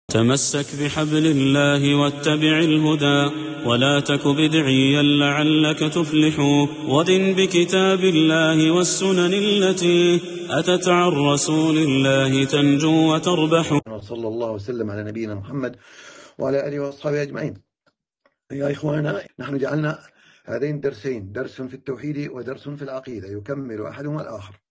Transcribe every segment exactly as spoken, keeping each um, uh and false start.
تمسك بحبل الله واتبع الهدى ولا تك بدعيا لعلك تفلح، ودن بكتاب الله والسنن التي أتت عن رسول الله تنجو وتربح. صلى الله وسلم على نبينا محمد وعلى آله وأصحابه أجمعين. يا إخوانا، نحن جعلنا هذين درسين، درس في التوحيد ودرس في العقيدة، يكمل أحدهما الآخر.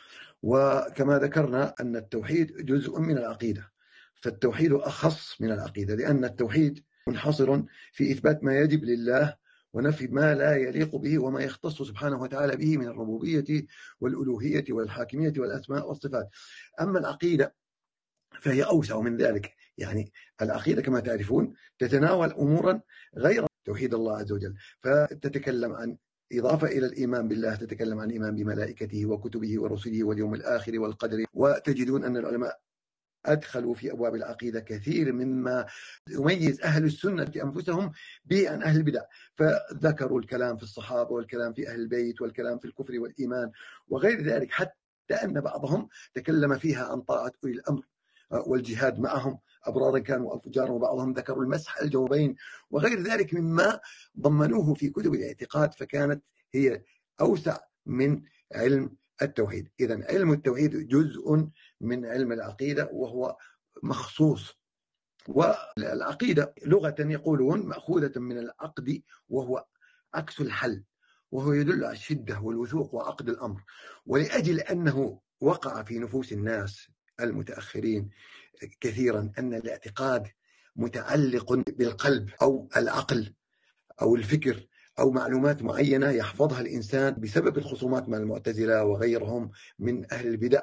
وكما ذكرنا أن التوحيد جزء من العقيدة، فالتوحيد أخص من العقيدة، لأن التوحيد منحصر في إثبات ما يجب لله ونفي ما لا يليق به وما يختص سبحانه وتعالى به من الربوبية والألوهية والحاكمية والأسماء والصفات. أما العقيدة فهي أوسع من ذلك، يعني العقيدة كما تعرفون تتناول أمورا غير توحيد الله عز وجل، فتتكلم عن إضافة إلى الإيمان بالله، تتكلم عن الإيمان بملائكته وكتبه ورسله واليوم الآخر والقدر. وتجدون أن العلماء أدخلوا في أبواب العقيدة كثير مما يميز أهل السنة أنفسهم به عن أهل البدع، فذكروا الكلام في الصحابة والكلام في أهل البيت والكلام في الكفر والإيمان وغير ذلك، حتى أن بعضهم تكلم فيها عن طاعة أولي الأمر والجهاد معهم أبرارا كانوا أو فجارا، وبعضهم ذكروا المسح الجوبين وغير ذلك مما ضمنوه في كتب الاعتقاد، فكانت هي أوسع من علم التوحيد. إذن علم التوحيد جزء من علم العقيدة وهو مخصوص. والعقيدة لغة يقولون مأخوذة من العقد، وهو عكس الحل، وهو يدل على الشدة والوثوق وعقد الأمر. ولأجل أنه وقع في نفوس الناس المتأخرين كثيرا أن الاعتقاد متعلق بالقلب أو العقل أو الفكر أو معلومات معينة يحفظها الإنسان بسبب الخصومات مع المعتزلة وغيرهم من أهل البدع،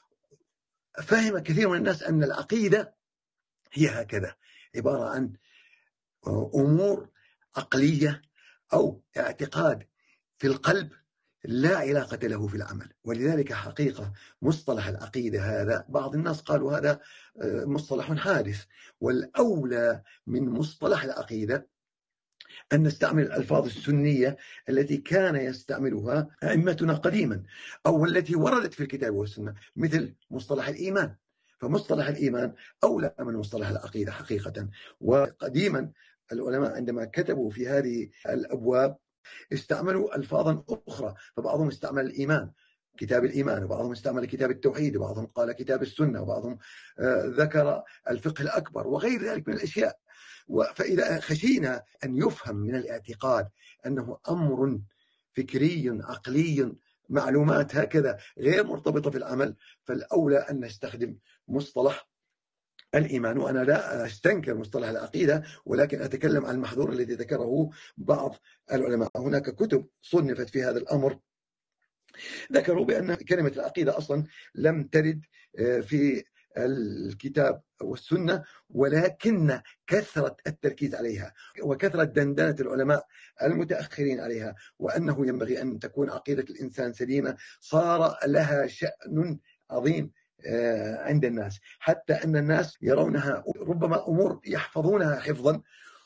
فهم كثير من الناس أن العقيدة هي هكذا، عبارة عن أمور عقلية أو اعتقاد في القلب لا علاقة له في العمل. ولذلك حقيقة مصطلح العقيدة هذا بعض الناس قالوا هذا مصطلح حادث، والأولى من مصطلح العقيدة أن نستعمل الألفاظ السنية التي كان يستعملها أئمتنا قديما، أو التي وردت في الكتاب والسنة، مثل مصطلح الإيمان. فمصطلح الإيمان أولى من مصطلح العقيدة حقيقة. وقديما العلماء عندما كتبوا في هذه الأبواب استعملوا ألفاظا أخرى، فبعضهم استعمل الإيمان كتاب الإيمان، وبعضهم استعمل كتاب التوحيد، وبعضهم قال كتاب السنة، وبعضهم ذكر الفقه الأكبر وغير ذلك من الأشياء. فإذا خشينا أن يفهم من الاعتقاد أنه أمر فكري عقلي، معلومات هكذا غير مرتبطة في العمل، فالأولى أن نستخدم مصطلح الإيمان. وأنا لا أستنكر مصطلح العقيدة، ولكن أتكلم عن المحظور الذي ذكره بعض العلماء. هناك كتب صنفت في هذا الأمر ذكروا بأن كلمة العقيدة أصلا لم ترد في الكتاب والسنة، ولكن كثرة التركيز عليها وكثرة دندنة العلماء المتأخرين عليها، وأنه ينبغي أن تكون عقيدة الإنسان سليمة، صار لها شأن عظيم عند الناس، حتى أن الناس يرونها ربما أمور يحفظونها حفظا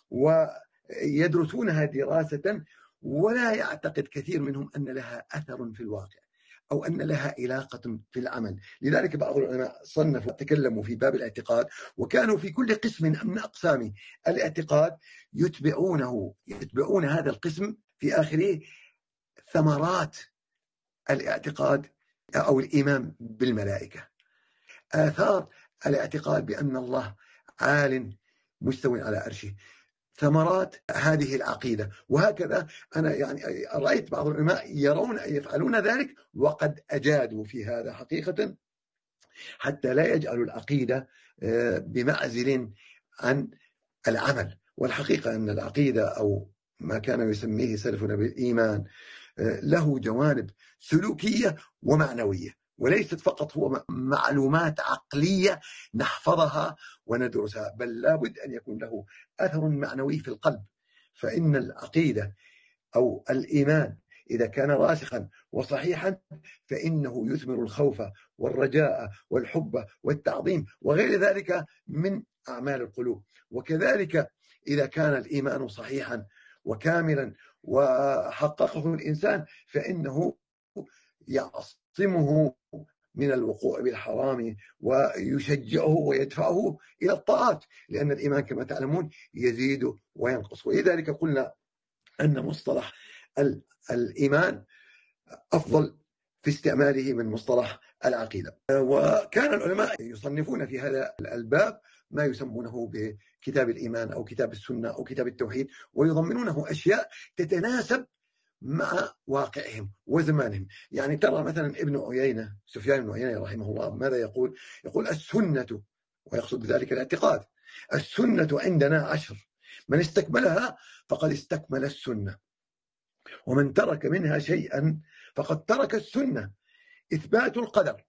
ويدرسونها دراسة، ولا يعتقد كثير منهم أن لها أثر في الواقع أو أن لها علاقة في العمل. لذلك بعض العلماء صنفوا تكلموا في باب الاعتقاد، وكانوا في كل قسم من أقسام الاعتقاد يتبعونه يتبعون هذا القسم في آخره ثمرات الاعتقاد أو الإيمان بالملائكة، آثار الاعتقاد بأن الله عال مستوٍ على عرشه، ثمرات هذه العقيدة. وهكذا أنا يعني رأيت بعض العلماء يرون يفعلون ذلك، وقد أجادوا في هذا حقيقة، حتى لا يجعلوا العقيدة بمعزل عن العمل. والحقيقة أن العقيدة أو ما كان يسميه سلفنا بالإيمان له جوانب سلوكية ومعنوية، وليست فقط هو معلومات عقلية نحفظها وندرسها، بل لابد أن يكون له أثر معنوي في القلب. فإن العقيدة أو الإيمان إذا كان راسخا وصحيحا فإنه يثمر الخوف والرجاء والحب والتعظيم وغير ذلك من أعمال القلوب. وكذلك إذا كان الإيمان صحيحا وكاملا وحققه الإنسان فإنه يعصمه من الوقوع بالحرام ويشجعه ويدفعه إلى الطاعات، لأن الإيمان كما تعلمون يزيد وينقص. ولذلك قلنا أن مصطلح الإيمان أفضل في استعماله من مصطلح العقيدة. وكان العلماء يصنفون في هذا الباب ما يسمونه بكتاب الإيمان أو كتاب السنة أو كتاب التوحيد، ويضمنونه أشياء تتناسب مع واقعهم وزمانهم. يعني ترى مثلا ابن عيينة، سفيان بن عيينة رحمه الله، ماذا يقول؟ يقول السنة، ويقصد بذلك الاعتقاد، السنة عندنا عشر، من استكملها فقد استكمل السنة، ومن ترك منها شيئا فقد ترك السنة. إثبات القدر،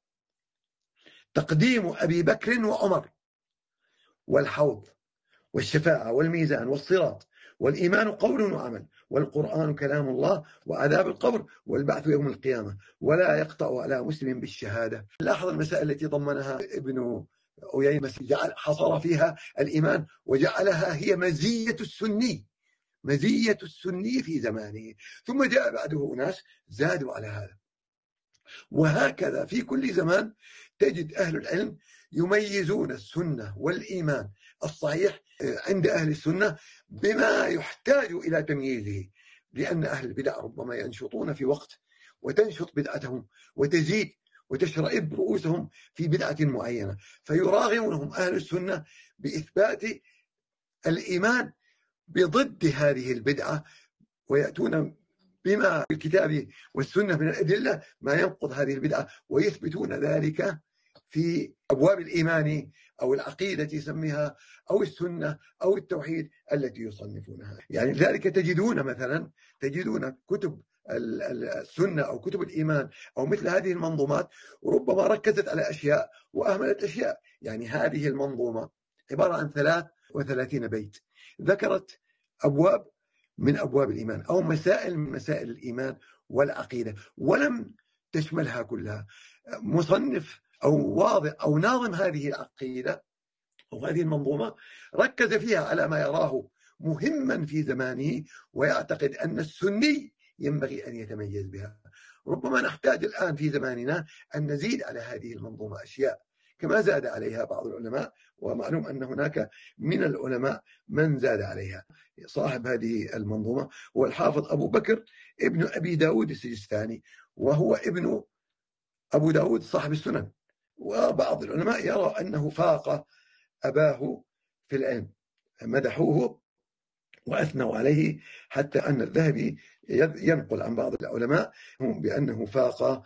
تقديم أبي بكر وعمر، والحوض، والشفاعة، والميزان، والصراط، والإيمان قول وعمل، والقرآن كلام الله، وعذاب القبر، والبعث يوم القيامة، ولا يقطع على مسلم بالشهادة. لاحظ المسائل التي ضمنها ابن عيينة، جعل حصر فيها الإيمان وجعلها هي مزية السني، مزية السني في زمانه، ثم جاء بعده أناس زادوا على هذا. وهكذا في كل زمان تجد أهل العلم يميزون السنة والإيمان الصحيح عند أهل السنة بما يحتاج إلى تمييزه، لأن أهل البدع ربما ينشطون في وقت وتنشط بدعتهم وتزيد وتشرئب رؤوسهم في بدعة معينة، فيراغمهم أهل السنة بإثبات الإيمان بضد هذه البدعة، ويأتون بما في الكتاب والسنة من الأدلة ما ينقض هذه البدعة، ويثبتون ذلك في أبواب الإيمان أو العقيدة يسميها، أو السنة أو التوحيد التي يصنفونها. يعني ذلك تجدون مثلا تجدون كتب السنة أو كتب الإيمان أو مثل هذه المنظومات ربما ركزت على أشياء وأهملت أشياء. يعني هذه المنظومة عبارة عن ثلاث وثلاثين بيت، ذكرت أبواب من أبواب الإيمان أو مسائل من مسائل الإيمان والعقيدة، ولم تشملها كلها. مصنف أو واضع أو ناظم هذه العقيدة أو هذه المنظومة ركز فيها على ما يراه مهما في زمانه، ويعتقد أن السني ينبغي أن يتميز بها. ربما نحتاج الآن في زماننا أن نزيد على هذه المنظومة أشياء كما زاد عليها بعض العلماء، ومعلوم أن هناك من العلماء من زاد عليها. صاحب هذه المنظومة هو الحافظ أبو بكر ابن أبي داود السجستاني، وهو ابن أبو داود صاحب السنن. وبعض العلماء يرى أنه فاق أباه في العلم، مدحوه وأثنوا عليه، حتى أن الذهبي ينقل عن بعض العلماء بأنه فاق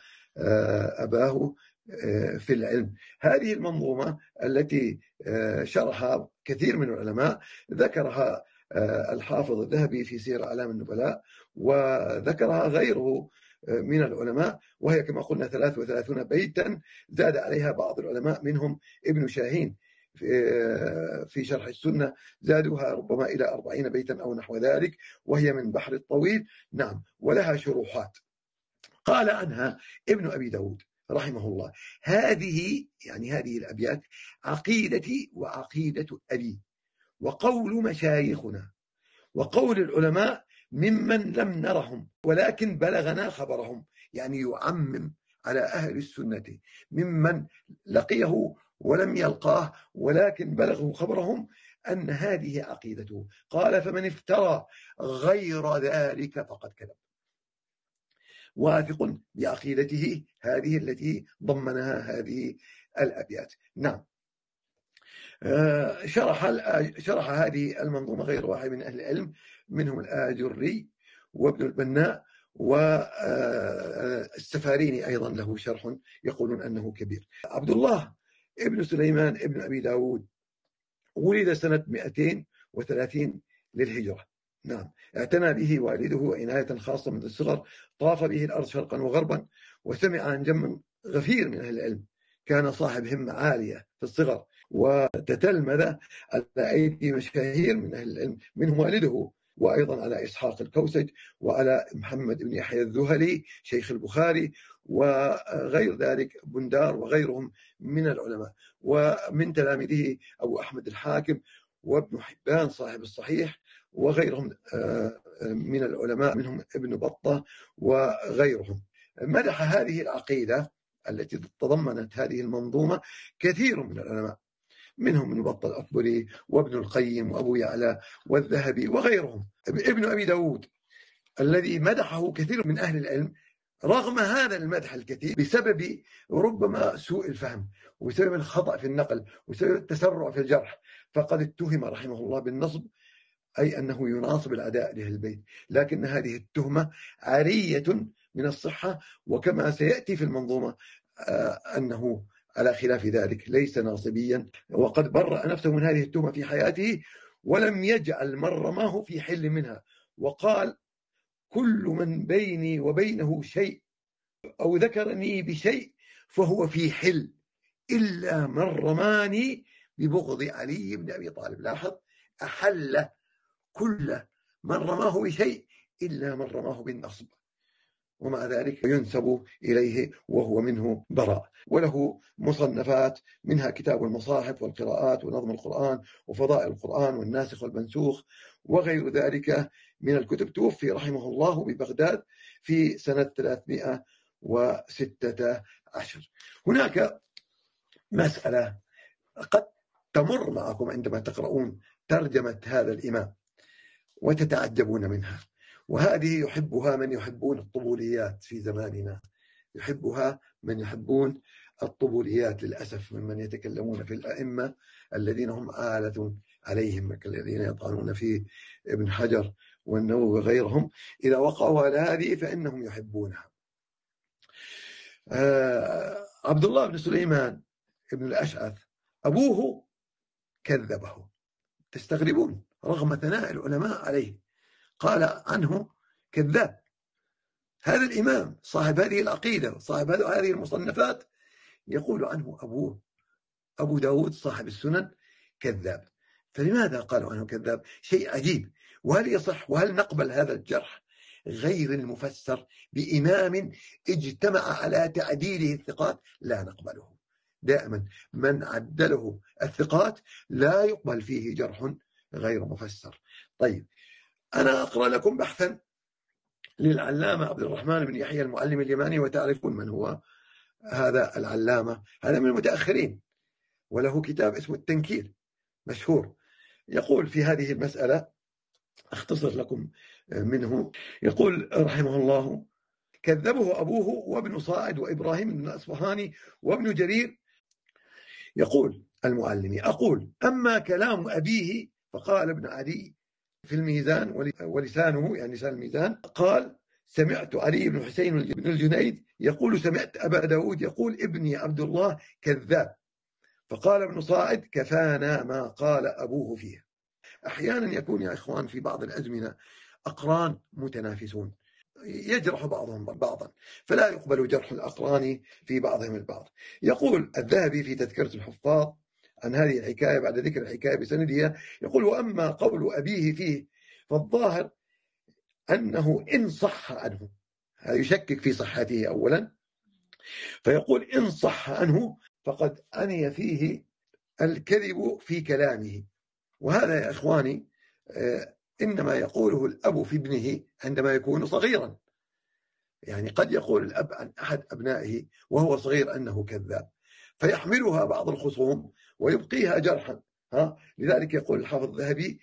أباه في العلم. هذه المنظومة التي شرحها كثير من العلماء ذكرها الحافظ الذهبي في سير أعلام النبلاء، وذكرها غيره من العلماء، وهي كما قلنا ثلاث وثلاثون بيتا، زاد عليها بعض العلماء منهم ابن شاهين في شرح السنة، زادوها ربما إلى أربعين بيتا أو نحو ذلك، وهي من بحر الطويل. نعم، ولها شروحات. قال عنها ابن أبي داود رحمه الله: هذه يعني هذه الأبيات عقيدتي وعقيدة أبي، وقول مشايخنا، وقول العلماء ممن لم نرهم ولكن بلغنا خبرهم. يعني يعمم على أهل السنة ممن لقيه ولم يلقاه ولكن بلغه خبرهم أن هذه عقيدته. قال: فمن افترى غير ذلك فقد كذب. واثق بعقيدته هذه التي ضمنها هذه الأبيات. نعم. شرح شرح هذه المنظومة غير واحد من أهل العلم، منهم الآجري وابن البناء والسفاريني أيضا له شرح يقولون أنه كبير. عبد الله ابن سليمان ابن أبي داود ولد سنة مئتين وثلاثين للهجرة. نعم. اعتنى به والده عناية خاصة منذ الصغر، طاف به الأرض شرقا وغربا، وسمع عن جم غفير من أهل العلم. كان صاحب همة عالية في الصغر، وتتلمذ على أيدي مشاهير من أهل العلم، منهم والده، وأيضا على إسحاق الكوسج، وعلى محمد بن يحيى الذهلي شيخ البخاري، وغير ذلك بندار وغيرهم من العلماء. ومن تلاميذه أبو أحمد الحاكم وابن حبان صاحب الصحيح، وغيرهم من العلماء منهم ابن بطة وغيرهم. مدح هذه العقيدة التي تضمنت هذه المنظومة كثير من العلماء، منهم ابن بطة الأكبري وابن القيم وأبو يعلى والذهبي وغيرهم. ابن أبي داود الذي مدحه كثير من أهل العلم، رغم هذا المدح الكثير بسبب ربما سوء الفهم وبسبب الخطأ في النقل وبسبب التسرع في الجرح، فقد اتهم رحمه الله بالنصب، أي أنه يناصب العداء لأهل البيت، لكن هذه التهمة عارية من الصحة، وكما سيأتي في المنظومة أنه على خلاف ذلك ليس ناصبيا، وقد برأ نفسه من هذه التهمة في حياته ولم يجعل من رماه في حل منها، وقال: كل من بيني وبينه شيء أو ذكرني بشيء فهو في حل إلا من رماني ببغض علي بن أبي طالب. لاحظ، أحل كل من رماه بشيء إلا من رماه بالنصب، ومع ذلك ينسب إليه وهو منه براء. وله مصنفات، منها كتاب المصاحف والقراءات ونظم القرآن وفضائل القرآن والناسخ والمنسوخ وغير ذلك من الكتب. توفي رحمه الله ببغداد في سنة ثلاثمائة وستة عشر. هناك مسألة قد تمر معكم عندما تقرؤون ترجمة هذا الإمام وتتعجبون منها، وهذه يحبها من يحبون الطبوليات في زماننا، يحبها من يحبون الطبوليات للأسف، ممن يتكلمون في الأئمة الذين هم آلة عليهم، كالذين يطعنون في ابن حجر والنووي وغيرهم. إذا وقعوا على هذه فإنهم يحبونها. آه عبد الله بن سليمان ابن الأشعث أبوه كذبه، تستغربون رغم ثناء العلماء عليه، قال عنه كذاب. هذا الإمام صاحب هذه العقيدة صاحب هذه المصنفات يقول عنه أبوه أبو داود صاحب السنن كذاب. فلماذا قالوا عنه كذاب؟ شيء عجيب. وهل يصح وهل نقبل هذا الجرح غير المفسر بإمام اجتمع على تعديله الثقات؟ لا نقبله. دائما من عدله الثقات لا يقبل فيه جرح غير مفسر. طيب، أنا أقرأ لكم بحثا للعلامة عبد الرحمن بن يحيى المعلم اليماني، وتعرفون من هو هذا العلامة. هذا من المتأخرين وله كتاب اسمه التنكيل مشهور. يقول في هذه المسألة، أختصر لكم منه، يقول رحمه الله: كذبه أبوه وابن صاعد وإبراهيم بن أصفهاني وابن جرير. يقول المعلمي: أقول أما كلام أبيه فقال ابن عدي في الميزان ولسانه، يعني لسان الميزان، قال: سمعت علي بن حسين بن الجنيد يقول سمعت أبا داود يقول ابني عبد الله كذاب. فقال ابن صاعد: كفانا ما قال أبوه فيه. أحيانا يكون يا إخوان في بعض الأزمنة أقران متنافسون يجرح بعضهم بعضا، فلا يقبل جرح الأقران في بعضهم البعض. يقول الذهبي في تذكرة الحفاظ عن هذه الحكاية بعد ذكر الحكاية بسندها، يقول: وأما قول أبيه فيه فالظاهر أنه إن صح عنه، يشكك في صحته أولا، فيقول إن صح عنه فقد أني فيه الكذب في كلامه. وهذا يا إخواني إنما يقوله الأب في ابنه عندما يكون صغيرا، يعني قد يقول الأب عن أحد أبنائه وهو صغير أنه كذاب، فيحملها بعض الخصوم ويبقيها جرحا. ها؟ لذلك يقول الحافظ الذهبي: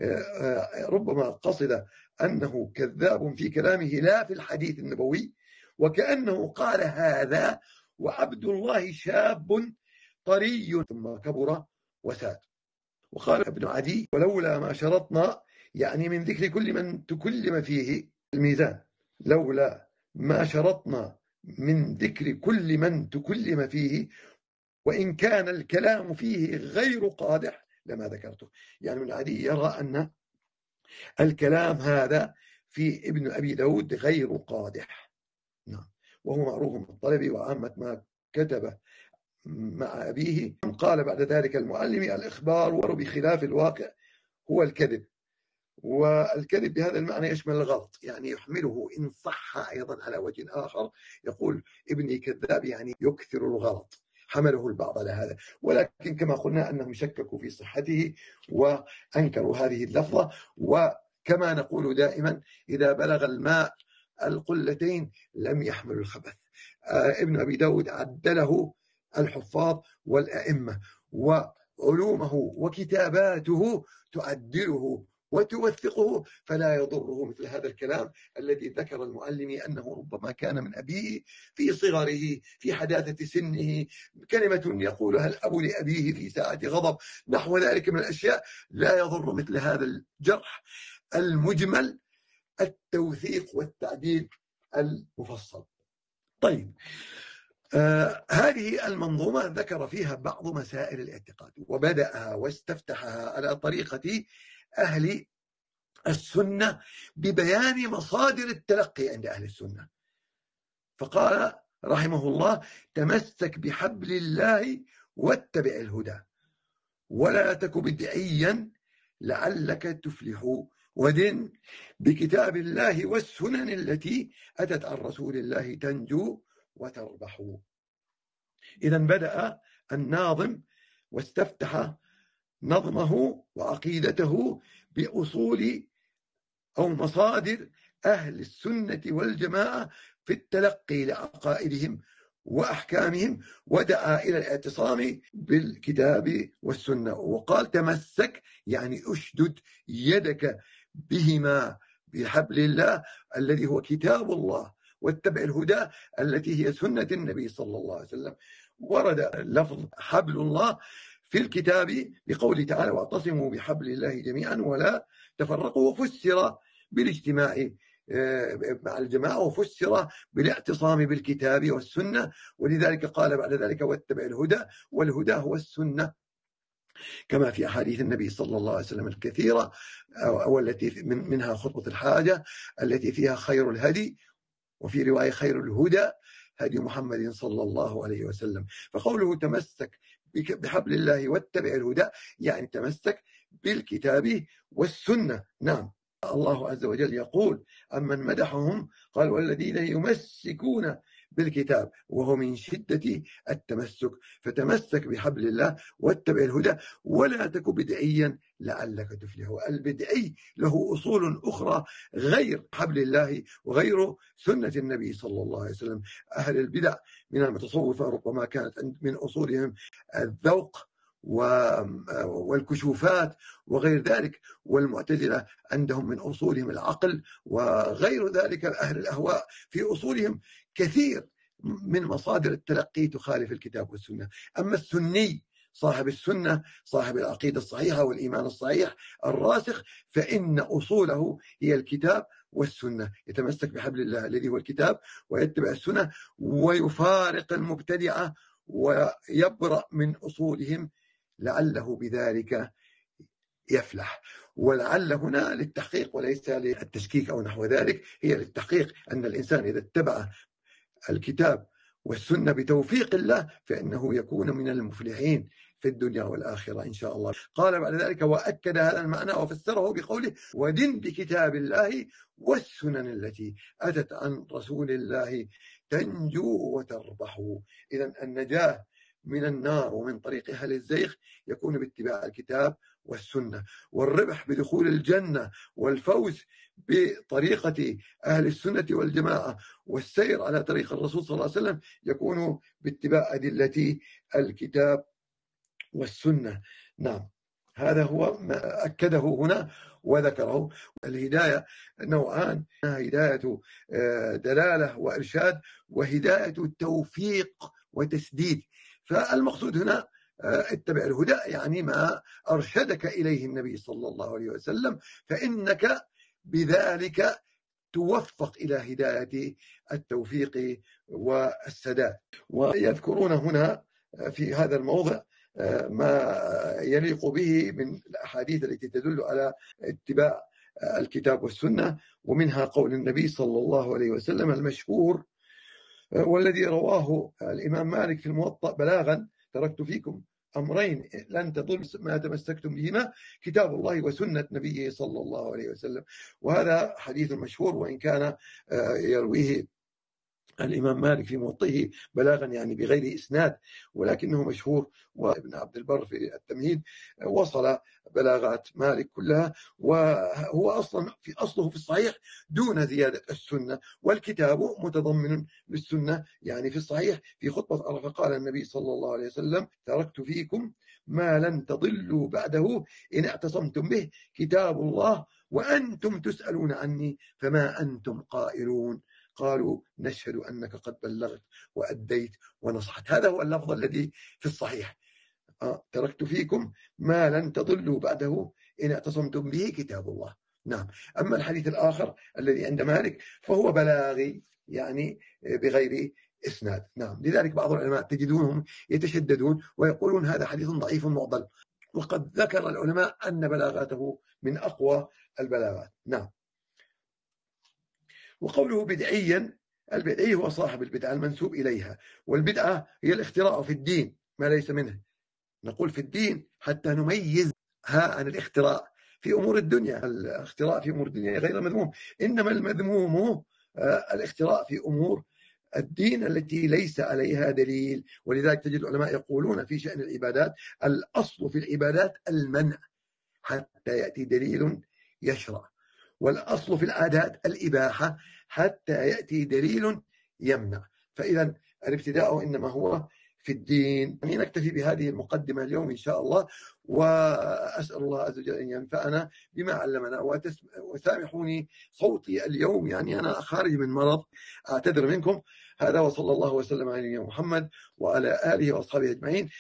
ربما قصد أنه كذاب في كلامه لا في الحديث النبوي، وكأنه قال هذا وعبد الله شاب طري ثم كبر وساد. وقال ابن عدي: ولولا ما شرطنا، يعني من ذكر كل من تكلم فيه الميزان، لولا ما شرطنا من ذكر كل من تكلم فيه وإن كان الكلام فيه غير قادح لما ذكرته. يعني ابن عدي يرى أن الكلام هذا في ابن أبي داود غير قادح، نعم، وهو معروف من الطلبي وعامة ما كتبه مع أبيه. قال بعد ذلك المعلمي: الإخبار بخلاف الواقع هو الكذب، والكذب بهذا المعنى يشمل الغلط، يعني يحمله إن صح أيضا على وجه آخر. يقول ابني كذاب يعني يكثر الغلط، حمله البعض على هذا، ولكن كما قلنا أنهم شككوا في صحته وأنكروا هذه اللفظة. وكما نقول دائما: إذا بلغ الماء القلتين لم يحمل الخبث، ابن أبي داود عدله الحفاظ والأئمة، وعلومه وكتاباته تعدله وتوثقه، فلا يضره مثل هذا الكلام الذي ذكر المعلم أنه ربما كان من أبيه في صغره في حداثة سنه، كلمة يقولها الأب لأبيه في ساعة غضب، نحو ذلك من الأشياء. لا يضر مثل هذا الجرح المجمل التوثيق والتعديل المفصل. طيب، آه هذه المنظومة ذكر فيها بعض مسائل الاعتقاد، وبدأها واستفتحها على طريقة أهل السنة ببيان مصادر التلقي عند أهل السنة. فقال رحمه الله: تمسك بحبل الله واتبع الهدى ولا تك بدعيا لعلك تفلح، ودن بكتاب الله والسنن التي أتت عن رسول الله تنجو وتربح. إذا بدأ الناظم واستفتح نظمه وعقيدته بأصول أو مصادر أهل السنة والجماعة في التلقي لعقائدهم وأحكامهم، ودعا إلى الاعتصام بالكتاب والسنة. وقال: تمسك يعني أشدد يدك بهما، بحبل الله الذي هو كتاب الله، واتبع الهدى التي هي سنة النبي صلى الله عليه وسلم. ورد لفظ حبل الله في الكتاب بقوله تعالى: واعتصموا بحبل الله جميعا ولا تفرقوا، وفسر بالاجتماع مع الجماعة، وفسر بالاعتصام بالكتاب والسنة، ولذلك قال بعد ذلك: واتبع الهدى، والهدى هو السنة، كما في أحاديث النبي صلى الله عليه وسلم الكثيرة، والتي منها خطبة الحاجة التي فيها خير الهدي، وفي رواية خير الهدى هدي محمد صلى الله عليه وسلم. فقوله تمسك بحبل الله واتبع الهدى يعني تمسك بالكتاب والسنة. نعم، الله عز وجل يقول أمن مدحهم قال: والذين يمسكون بالكتاب، وهو من شدة التمسك. فتمسك بحبل الله واتبع الهدى ولا تك بدعيا لعلك تفلح. البدعي له أصول أخرى غير حبل الله وغير سنة النبي صلى الله عليه وسلم. أهل البدع من المتصوفة ربما كانت من أصولهم الذوق والكشوفات وغير ذلك، والمعتزلة عندهم من أصولهم العقل وغير ذلك. أهل الأهواء في أصولهم كثير من مصادر التلقي تخالف الكتاب والسنة. أما السني صاحب السنة صاحب العقيدة الصحيحة والإيمان الصحيح الراسخ، فإن أصوله هي الكتاب والسنة، يتمسك بحبل الله الذي هو الكتاب ويتبع السنة، ويفارق المبتدعة ويبرأ من أصولهم لعله بذلك يفلح. ولعل هنا للتحقيق وليس للتشكيك أو نحو ذلك، هي للتحقيق أن الإنسان إذا اتبع الكتاب والسنة بتوفيق الله فإنه يكون من المفلحين في الدنيا والآخرة إن شاء الله. قال بعد ذلك: وأكد هذا المعنى وفسره بقوله: ودن بكتاب الله والسنن التي أتت عن رسول الله تنجو وتربح. إذن النجاة من النار ومن طريق أهل الزيغ يكون باتباع الكتاب والسنة، والربح بدخول الجنة والفوز بطريقة أهل السنة والجماعة والسير على طريق الرسول صلى الله عليه وسلم يكون باتباع أدلة الكتاب والسنة. نعم، هذا هو ما أكده هنا وذكره. الهداية نوعان: هداية دلالة وإرشاد، وهداية توفيق وتسديد. فالمقصود هنا اتبع الهدى يعني ما أرشدك إليه النبي صلى الله عليه وسلم، فإنك بذلك توفق إلى هداية التوفيق والسداد. ويذكرون هنا في هذا الموضع ما يليق به من الأحاديث التي تدل على اتباع الكتاب والسنة، ومنها قول النبي صلى الله عليه وسلم المشهور والذي رواه الإمام مالك في الموطأ بلاغا: تركت فيكم أمرين لن تضل ما تمسكتم بهما، كتاب الله وسنة نبيه صلى الله عليه وسلم. وهذا حديث مشهور، وإن كان يرويه الإمام مالك في موطئه بلاغا يعني بغير إسناد، ولكنه مشهور، وابن عبد البر في التمهيد وصل بلاغات مالك كلها، وهو أصلا في أصله في الصحيح دون زيادة السنة، والكتاب متضمن للسنة. يعني في الصحيح في خطبة عرفة قال النبي صلى الله عليه وسلم: تركت فيكم ما لن تضلوا بعده إن اعتصمتم به، كتاب الله وأنتم تسألون عني فما أنتم قائلون. قالوا: نشهد أنك قد بلغت وأديت ونصحت. هذا هو اللفظ الذي في الصحيح: آه تركت فيكم ما لن تضلوا بعده إن اعتصمتم به، كتاب الله. نعم. أما الحديث الآخر الذي عند مالك فهو بلاغي، يعني بغير إسناد. نعم. لذلك بعض العلماء تجدونهم يتشددون ويقولون هذا حديث ضعيف معضل، وقد ذكر العلماء أن بلاغاته من أقوى البلاغات. نعم. وقوله بدعيا، البدعي هو صاحب البدعة المنسوب إليها، والبدعة هي الاختراع في الدين ما ليس منه. نقول في الدين حتى نميز ها عن الاختراع في أمور الدنيا. الاختراع في أمور الدنيا غير مذموم، إنما المذموم الاختراع في أمور الدين التي ليس عليها دليل. ولذلك تجد العلماء يقولون في شأن العبادات: الأصل في العبادات المنع حتى يأتي دليل يشرع، والأصل في العادات الإباحة حتى يأتي دليل يمنع. فإذا الابتداء إنما هو في الدين. نكتفي بهذه المقدمة اليوم إن شاء الله، وأسأل الله عز وجل أن ينفعنا بما علمنا. وسامحوني صوتي اليوم، يعني أنا خارج من مرض، أعتذر منكم. هذا وصلى الله وسلم على نبينا محمد وعلى آله وأصحابه أجمعين.